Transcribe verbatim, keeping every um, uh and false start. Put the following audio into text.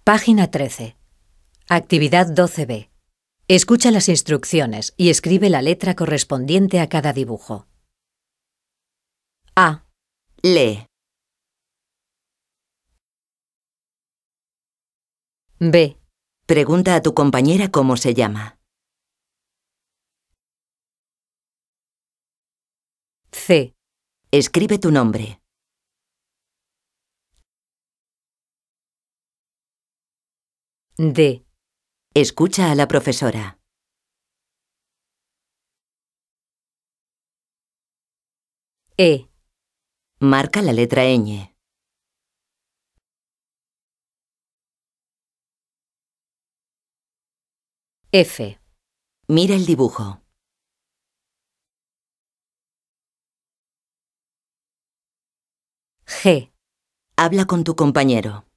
Página trece. Actividad doce B. Escucha las instrucciones y escribe la letra correspondiente a cada dibujo. A. Lee. B. Pregunta a tu compañera cómo se llama. C. Escribe tu nombre. D. Escucha a la profesora. E. Marca la letra ñ. F. Mira el dibujo. G. Habla con tu compañero.